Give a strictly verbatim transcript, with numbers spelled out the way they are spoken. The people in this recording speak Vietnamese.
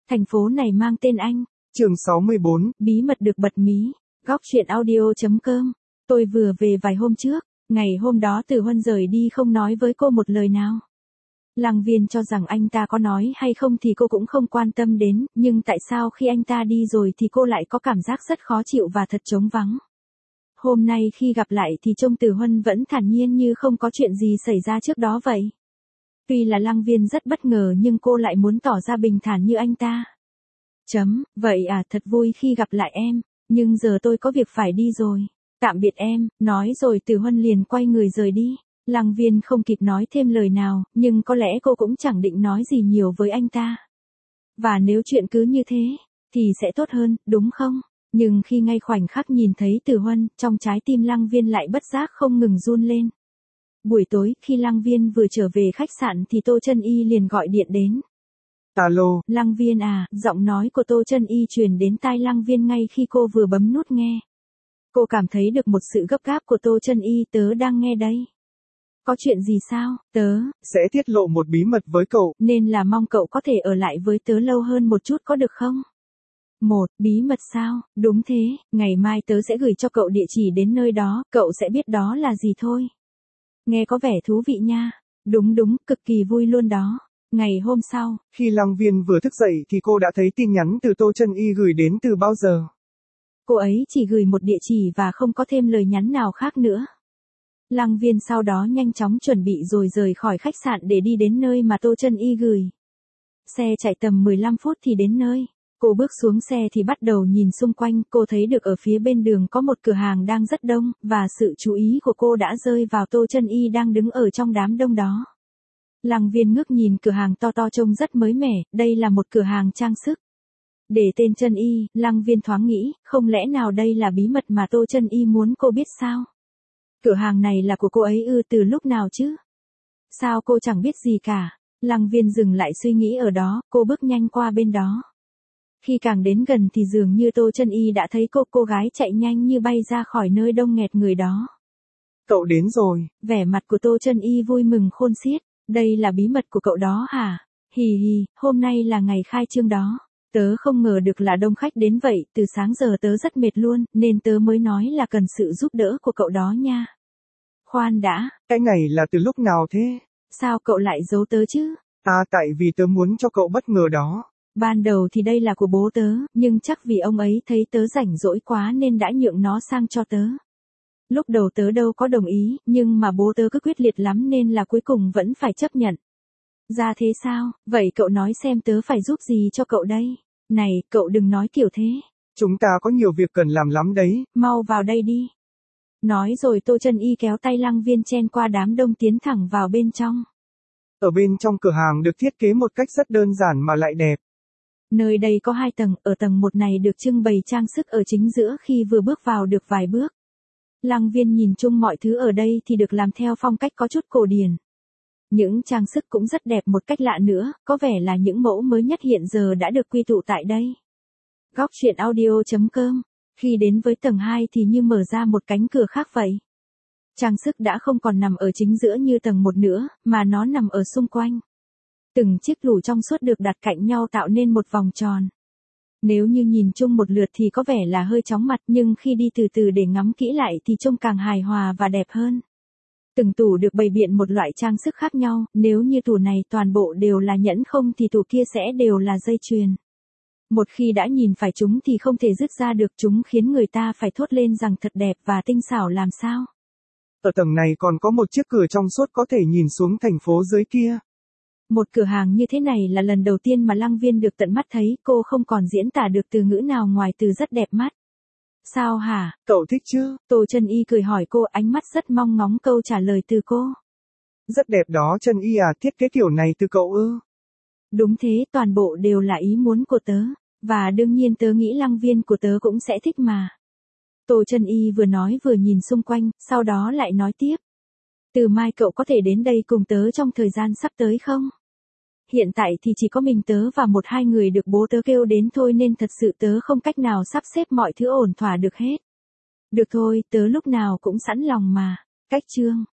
Thành phố này mang tên anh. Chương sáu mươi bốn. Bí mật được bật mí. Góc truyện audio chấm com. Tôi vừa về vài hôm trước, ngày hôm đó Từ Huân rời đi không nói với cô một lời nào. Lăng Viên cho rằng anh ta có nói hay không thì cô cũng không quan tâm đến, nhưng tại sao khi anh ta đi rồi thì cô lại có cảm giác rất khó chịu và thật trống vắng. Hôm nay khi gặp lại thì trông Từ Huân vẫn thản nhiên như không có chuyện gì xảy ra trước đó vậy. Tuy là Lăng Viên rất bất ngờ nhưng cô lại muốn tỏ ra bình thản như anh ta. Chấm, vậy à, thật vui khi gặp lại em, nhưng giờ tôi có việc phải đi rồi. Tạm biệt em, nói rồi Từ Huân liền quay người rời đi. Lăng Viên không kịp nói thêm lời nào, nhưng có lẽ cô cũng chẳng định nói gì nhiều với anh ta. Và nếu chuyện cứ như thế, thì sẽ tốt hơn, đúng không? Nhưng khi ngay khoảnh khắc nhìn thấy Từ Huân, trong trái tim Lăng Viên lại bất giác không ngừng run lên. Buổi tối, khi Lăng Viên vừa trở về khách sạn thì Tô Chân Y liền gọi điện đến. Alo. Lăng Viên à, giọng nói của Tô Chân Y truyền đến tai Lăng Viên ngay khi cô vừa bấm nút nghe. Cô cảm thấy được một sự gấp gáp của Tô Chân Y, tớ đang nghe đây. Có chuyện gì sao, tớ? Sẽ tiết lộ một bí mật với cậu. Nên là mong cậu có thể ở lại với tớ lâu hơn một chút có được không? Một, bí mật sao? Đúng thế, ngày mai tớ sẽ gửi cho cậu địa chỉ đến nơi đó, cậu sẽ biết đó là gì thôi. Nghe có vẻ thú vị nha. Đúng đúng, cực kỳ vui luôn đó. Ngày hôm sau, khi Lăng Viên vừa thức dậy thì cô đã thấy tin nhắn từ Tô Chân Y gửi đến từ bao giờ. Cô ấy chỉ gửi một địa chỉ và không có thêm lời nhắn nào khác nữa. Lăng Viên sau đó nhanh chóng chuẩn bị rồi rời khỏi khách sạn để đi đến nơi mà Tô Chân Y gửi. Xe chạy tầm mười lăm phút thì đến nơi. Cô bước xuống xe thì bắt đầu nhìn xung quanh, cô thấy được ở phía bên đường có một cửa hàng đang rất đông, và sự chú ý của cô đã rơi vào Tô Chân Y đang đứng ở trong đám đông đó. Lăng Viên ngước nhìn cửa hàng to to trông rất mới mẻ, đây là một cửa hàng trang sức. Để tên Chân Y, Lăng Viên thoáng nghĩ, không lẽ nào đây là bí mật mà Tô Chân Y muốn cô biết sao? Cửa hàng này là của cô ấy ư, từ lúc nào chứ? Sao cô chẳng biết gì cả? Lăng Viên dừng lại suy nghĩ ở đó, cô bước nhanh qua bên đó. Khi càng đến gần thì dường như Tô Chân Y đã thấy cô, cô gái chạy nhanh như bay ra khỏi nơi đông nghẹt người đó. Cậu đến rồi. Vẻ mặt của Tô Chân Y vui mừng khôn xiết. Đây là bí mật của cậu đó hả? Hì hì, hôm nay là ngày khai trương đó. Tớ không ngờ được là đông khách đến vậy, từ sáng giờ tớ rất mệt luôn, nên tớ mới nói là cần sự giúp đỡ của cậu đó nha. Khoan đã. Cái ngày là từ lúc nào thế? Sao cậu lại giấu tớ chứ? À, tại vì tớ muốn cho cậu bất ngờ đó. Ban đầu thì đây là của bố tớ, nhưng chắc vì ông ấy thấy tớ rảnh rỗi quá nên đã nhượng nó sang cho tớ. Lúc đầu tớ đâu có đồng ý, nhưng mà bố tớ cứ quyết liệt lắm nên là cuối cùng vẫn phải chấp nhận. Ra thế sao, vậy cậu nói xem tớ phải giúp gì cho cậu đây? Này, cậu đừng nói kiểu thế. Chúng ta có nhiều việc cần làm lắm đấy. Mau vào đây đi. Nói rồi Tô Chân Y kéo tay Lăng Viên chen qua đám đông tiến thẳng vào bên trong. Ở bên trong cửa hàng được thiết kế một cách rất đơn giản mà lại đẹp. Nơi đây có hai tầng, ở tầng một này được trưng bày trang sức ở chính giữa, khi vừa bước vào được vài bước. Lăng Viên nhìn chung mọi thứ ở đây thì được làm theo phong cách có chút cổ điển. Những trang sức cũng rất đẹp một cách lạ nữa, có vẻ là những mẫu mới nhất hiện giờ đã được quy tụ tại đây. Góc truyện audio chấm com. Khi đến với tầng hai thì như mở ra một cánh cửa khác vậy. Trang sức đã không còn nằm ở chính giữa như tầng một nữa, mà nó nằm ở xung quanh. Từng chiếc lù trong suốt được đặt cạnh nhau tạo nên một vòng tròn. Nếu như nhìn chung một lượt thì có vẻ là hơi chóng mặt, nhưng khi đi từ từ để ngắm kỹ lại thì trông càng hài hòa và đẹp hơn. Từng tủ được bày biện một loại trang sức khác nhau, nếu như tủ này toàn bộ đều là nhẫn không thì tủ kia sẽ đều là dây chuyền. Một khi đã nhìn phải chúng thì không thể dứt ra được, chúng khiến người ta phải thốt lên rằng thật đẹp và tinh xảo làm sao. Ở tầng này còn có một chiếc cửa trong suốt có thể nhìn xuống thành phố dưới kia. Một cửa hàng như thế này là lần đầu tiên mà Lăng Viên được tận mắt thấy, cô không còn diễn tả được từ ngữ nào ngoài từ rất đẹp mắt. Sao hả? Cậu thích chứ? Tô Chân Y cười hỏi cô, ánh mắt rất mong ngóng câu trả lời từ cô. Rất đẹp đó Chân Y à, thiết kế kiểu này từ cậu ư? Đúng thế, toàn bộ đều là ý muốn của tớ, và đương nhiên tớ nghĩ Lăng Viên của tớ cũng sẽ thích mà. Tô Chân Y vừa nói vừa nhìn xung quanh, sau đó lại nói tiếp. Từ mai cậu có thể đến đây cùng tớ trong thời gian sắp tới không? Hiện tại thì chỉ có mình tớ và một hai người được bố tớ kêu đến thôi nên thật sự tớ không cách nào sắp xếp mọi thứ ổn thỏa được hết. Được thôi, tớ lúc nào cũng sẵn lòng mà. Cách chương.